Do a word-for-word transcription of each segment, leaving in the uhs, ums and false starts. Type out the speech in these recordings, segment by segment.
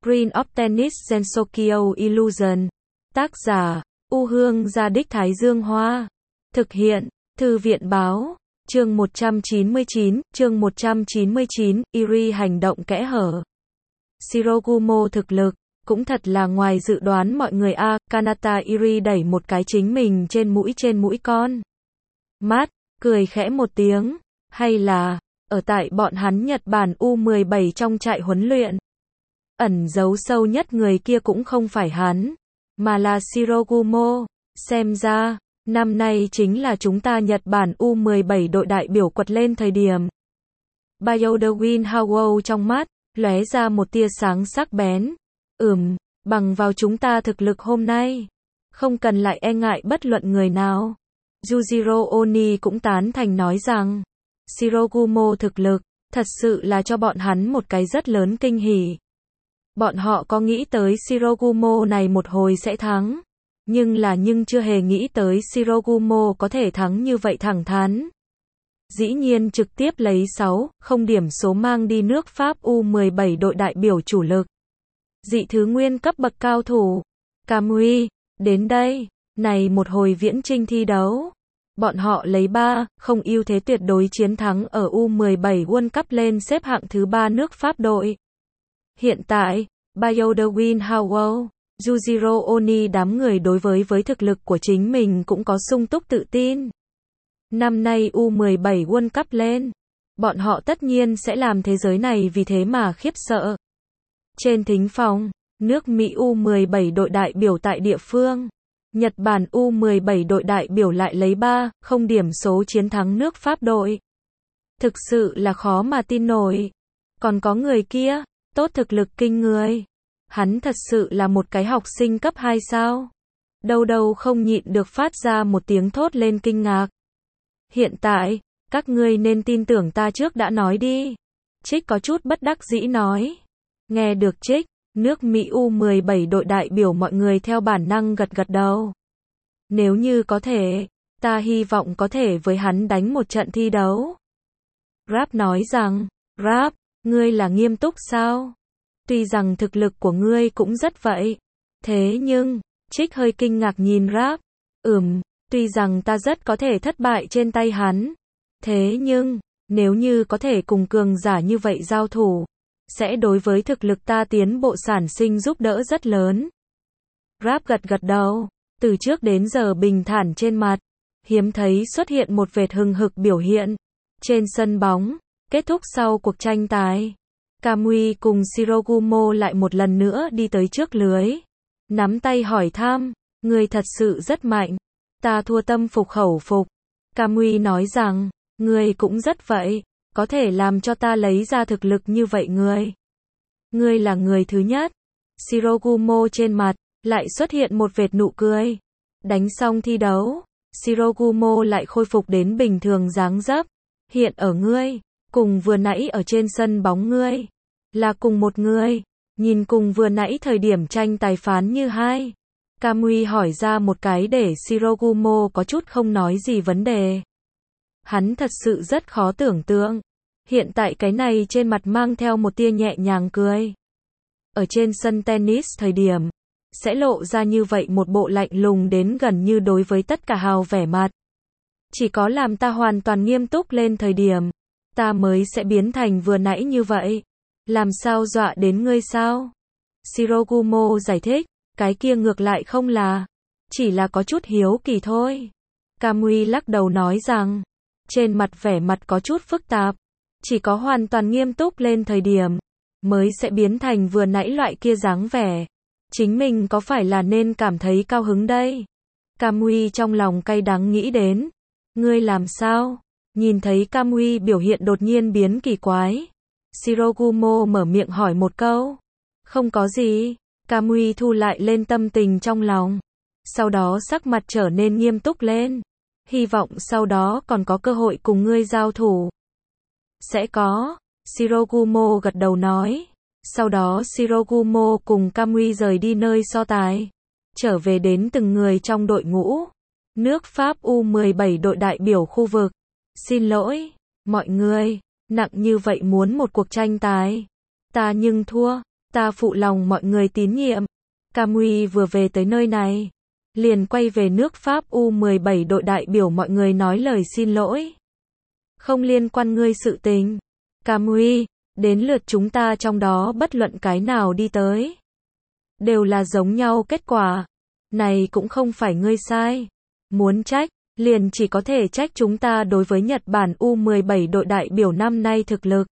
Green of Tennis Gensokyo Illusion. Tác giả, U Hương Gia Đích Thái Dương Hoa. Thực hiện, Thư viện Báo. Chương một trăm chín mươi chín, chương một trăm chín mươi chín, Iri hành động kẽ hở. Shirogumo thực lực, cũng thật là ngoài dự đoán mọi người a, Kanata Iri đẩy một cái chính mình trên mũi trên mũi con. Mát, cười khẽ một tiếng, hay là, ở tại bọn hắn Nhật Bản U mười bảy trong trại huấn luyện. Ẩn giấu sâu nhất người kia cũng không phải hắn, mà là Shirogumo, xem ra, năm nay chính là chúng ta Nhật Bản U mười bảy đội đại biểu quật lên thời điểm. Bioderwin Howell trong mắt, lóe ra một tia sáng sắc bén. Ừm, bằng vào chúng ta thực lực hôm nay, không cần lại e ngại bất luận người nào. Yujiro Oni cũng tán thành nói rằng, Shirogumo thực lực, thật sự là cho bọn hắn một cái rất lớn kinh hỉ. Bọn họ có nghĩ tới Shirogumo này một hồi sẽ thắng, nhưng là nhưng chưa hề nghĩ tới Shirogumo có thể thắng như vậy thẳng thắn. Dĩ nhiên trực tiếp lấy sáu không điểm số mang đi nước Pháp U mười bảy đội đại biểu chủ lực. Dị thứ nguyên cấp bậc cao thủ. Kamui, đến đây, này một hồi viễn trinh thi đấu. Bọn họ lấy ba không ưu thế tuyệt đối chiến thắng ở U mười bảy World Cup lên xếp hạng thứ ba nước Pháp đội. Hiện tại, Bioderwin Howell, Yujiro Oni đám người đối với với thực lực của chính mình cũng có sung túc tự tin. Năm nay U mười bảy World Cup lên, bọn họ tất nhiên sẽ làm thế giới này vì thế mà khiếp sợ. Trên thính phòng, nước Mỹ U mười bảy đội đại biểu tại địa phương, Nhật Bản U mười bảy đội đại biểu lại lấy ba không điểm số chiến thắng nước Pháp đội. Thực sự là khó mà tin nổi. Còn có người kia, tốt thực lực kinh người. Hắn thật sự là một cái học sinh cấp hai sao? Đâu đâu không nhịn được phát ra một tiếng thốt lên kinh ngạc. Hiện tại, các ngươi nên tin tưởng ta trước đã nói đi. Trích có chút bất đắc dĩ nói. Nghe được Trích, nước Mỹ U mười bảy đội đại biểu mọi người theo bản năng gật gật đầu. Nếu như có thể, ta hy vọng có thể với hắn đánh một trận thi đấu. Rap nói rằng, Rap, ngươi là nghiêm túc sao? Tuy rằng thực lực của ngươi cũng rất vậy. Thế nhưng, Trích hơi kinh ngạc nhìn Rap. Ừm, tuy rằng ta rất có thể thất bại trên tay hắn. Thế nhưng, nếu như có thể cùng cường giả như vậy giao thủ, sẽ đối với thực lực ta tiến bộ sản sinh giúp đỡ rất lớn. Rap gật gật đầu, từ trước đến giờ bình thản trên mặt, hiếm thấy xuất hiện một vệt hừng hực biểu hiện. Trên sân bóng, kết thúc sau cuộc tranh tài, Kamui cùng Shirogumo lại một lần nữa đi tới trước lưới. Nắm tay hỏi thăm, người thật sự rất mạnh. Ta thua tâm phục khẩu phục. Kamui nói rằng, người cũng rất vậy, có thể làm cho ta lấy ra thực lực như vậy người. Ngươi là người thứ nhất. Shirogumo trên mặt, lại xuất hiện một vệt nụ cười. Đánh xong thi đấu, Shirogumo lại khôi phục đến bình thường dáng dấp. Hiện ở ngươi, cùng vừa nãy ở trên sân bóng ngươi, là cùng một người, nhìn cùng vừa nãy thời điểm tranh tài phán như hai. Kamui hỏi ra một cái để Shirogumo có chút không nói gì vấn đề. Hắn thật sự rất khó tưởng tượng. Hiện tại cái này trên mặt mang theo một tia nhẹ nhàng cười. Ở trên sân tennis thời điểm, sẽ lộ ra như vậy một bộ lạnh lùng đến gần như đối với tất cả hào vẻ mặt. Chỉ có làm ta hoàn toàn nghiêm túc lên thời điểm, ta mới sẽ biến thành vừa nãy như vậy. Làm sao dọa đến ngươi sao? Shirogumo giải thích, cái kia ngược lại không là, chỉ là có chút hiếu kỳ thôi. Kamui lắc đầu nói rằng, trên mặt vẻ mặt có chút phức tạp, chỉ có hoàn toàn nghiêm túc lên thời điểm, mới sẽ biến thành vừa nãy loại kia dáng vẻ. Chính mình có phải là nên cảm thấy cao hứng đây? Kamui trong lòng cay đắng nghĩ đến. Ngươi làm sao? Nhìn thấy Kamui biểu hiện đột nhiên biến kỳ quái. Shirogumo mở miệng hỏi một câu. Không có gì. Kamui thu lại lên tâm tình trong lòng. Sau đó sắc mặt trở nên nghiêm túc lên. Hy vọng sau đó còn có cơ hội cùng ngươi giao thủ. Sẽ có. Shirogumo gật đầu nói. Sau đó Shirogumo cùng Kamui rời đi nơi so tài. Trở về đến từng người trong đội ngũ. Nước Pháp U mười bảy đội đại biểu khu vực. Xin lỗi, mọi người, nặng như vậy muốn một cuộc tranh tài. Ta nhưng thua, ta phụ lòng mọi người tín nhiệm. Camui vừa về tới nơi này, liền quay về nước Pháp U mười bảy đội đại biểu mọi người nói lời xin lỗi. Không liên quan ngươi sự tình. Camui, đến lượt chúng ta trong đó bất luận cái nào đi tới. Đều là giống nhau kết quả. Này cũng không phải ngươi sai. Muốn trách, liền chỉ có thể trách chúng ta đối với Nhật Bản U mười bảy đội đại biểu năm nay thực lực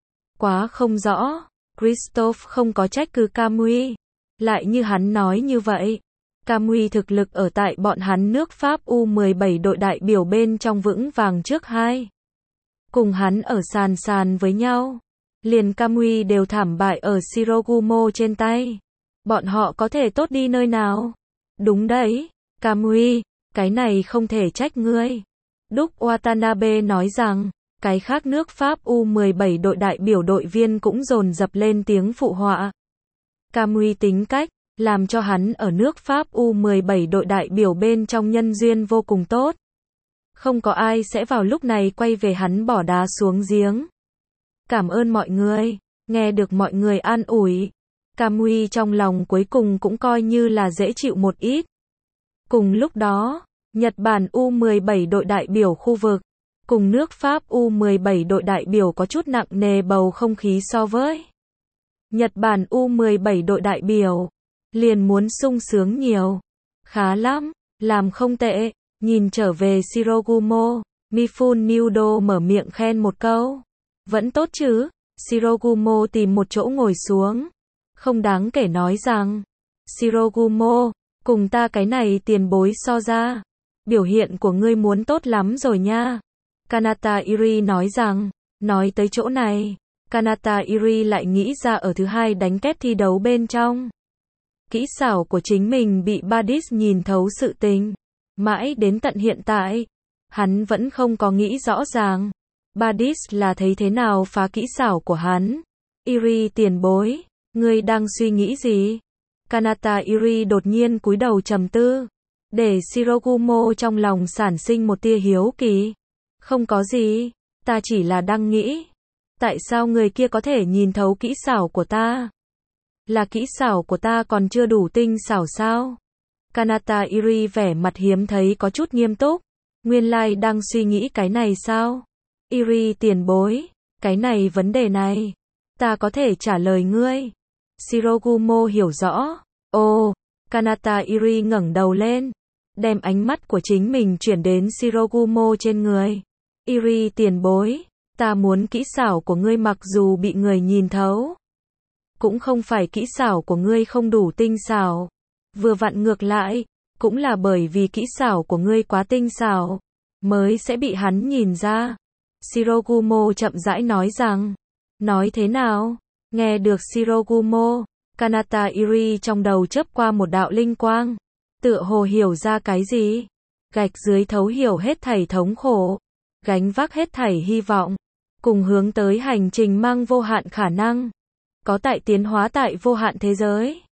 quá không rõ. Christophe không có trách cứ Camui. Lại như hắn nói như vậy. Camui thực lực ở tại bọn hắn nước Pháp U mười bảy đội đại biểu bên trong vững vàng trước hai. Cùng hắn ở sàn sàn với nhau. Liền Camui đều thảm bại ở Shirogumo trên tay. Bọn họ có thể tốt đi nơi nào? Đúng đấy, Camui, cái này không thể trách ngươi. Đúc Watanabe nói rằng, cái khác nước Pháp U mười bảy đội đại biểu đội viên cũng dồn dập lên tiếng phụ họa. Camui tính cách, làm cho hắn ở nước Pháp U mười bảy đội đại biểu bên trong nhân duyên vô cùng tốt. Không có ai sẽ vào lúc này quay về hắn bỏ đá xuống giếng. Cảm ơn mọi người, nghe được mọi người an ủi. Camui trong lòng cuối cùng cũng coi như là dễ chịu một ít. Cùng lúc đó, Nhật Bản U mười bảy đội đại biểu khu vực, cùng nước Pháp U mười bảy đội đại biểu có chút nặng nề bầu không khí so với Nhật Bản U mười bảy đội đại biểu, liền muốn sung sướng nhiều. Khá lắm, làm không tệ, nhìn trở về Shirogumo, Mifune Nudo mở miệng khen một câu. Vẫn tốt chứ, Shirogumo tìm một chỗ ngồi xuống. Không đáng kể nói rằng, Shirogumo, cùng ta cái này tiền bối so ra, biểu hiện của ngươi muốn tốt lắm rồi nha. Kanata Iri nói rằng, nói tới chỗ này, Kanata Iri lại nghĩ ra ở thứ hai đánh kép thi đấu bên trong. Kỹ xảo của chính mình bị Badis nhìn thấu sự tình. Mãi đến tận hiện tại, hắn vẫn không có nghĩ rõ ràng. Badis là thấy thế nào phá kỹ xảo của hắn. Iri tiền bối, ngươi đang suy nghĩ gì? Kanata Iri đột nhiên cúi đầu trầm tư, để Shirogumo trong lòng sản sinh một tia hiếu kỳ. Không có gì, ta chỉ là đang nghĩ, tại sao người kia có thể nhìn thấu kỹ xảo của ta? Là kỹ xảo của ta còn chưa đủ tinh xảo sao? Kanata Iri vẻ mặt hiếm thấy có chút nghiêm túc. Nguyên lai like đang suy nghĩ cái này sao? Iri tiền bối, cái này vấn đề này, ta có thể trả lời ngươi. Shirogumo hiểu rõ. Ồ, Kanata Iri ngẩng đầu lên, đem ánh mắt của chính mình chuyển đến Shirogumo trên người. Iri tiền bối, ta muốn kỹ xảo của ngươi mặc dù bị người nhìn thấu, cũng không phải kỹ xảo của ngươi không đủ tinh xảo. Vừa vặn ngược lại, cũng là bởi vì kỹ xảo của ngươi quá tinh xảo, mới sẽ bị hắn nhìn ra. Shirogumo chậm rãi nói rằng, nói thế nào? Nghe được Shirogumo, Kanata Iri trong đầu chớp qua một đạo linh quang, tựa hồ hiểu ra cái gì. Gạch dưới thấu hiểu hết thảy thống khổ, gánh vác hết thảy hy vọng, cùng hướng tới hành trình mang vô hạn khả năng, có tại tiến hóa tại vô hạn thế giới.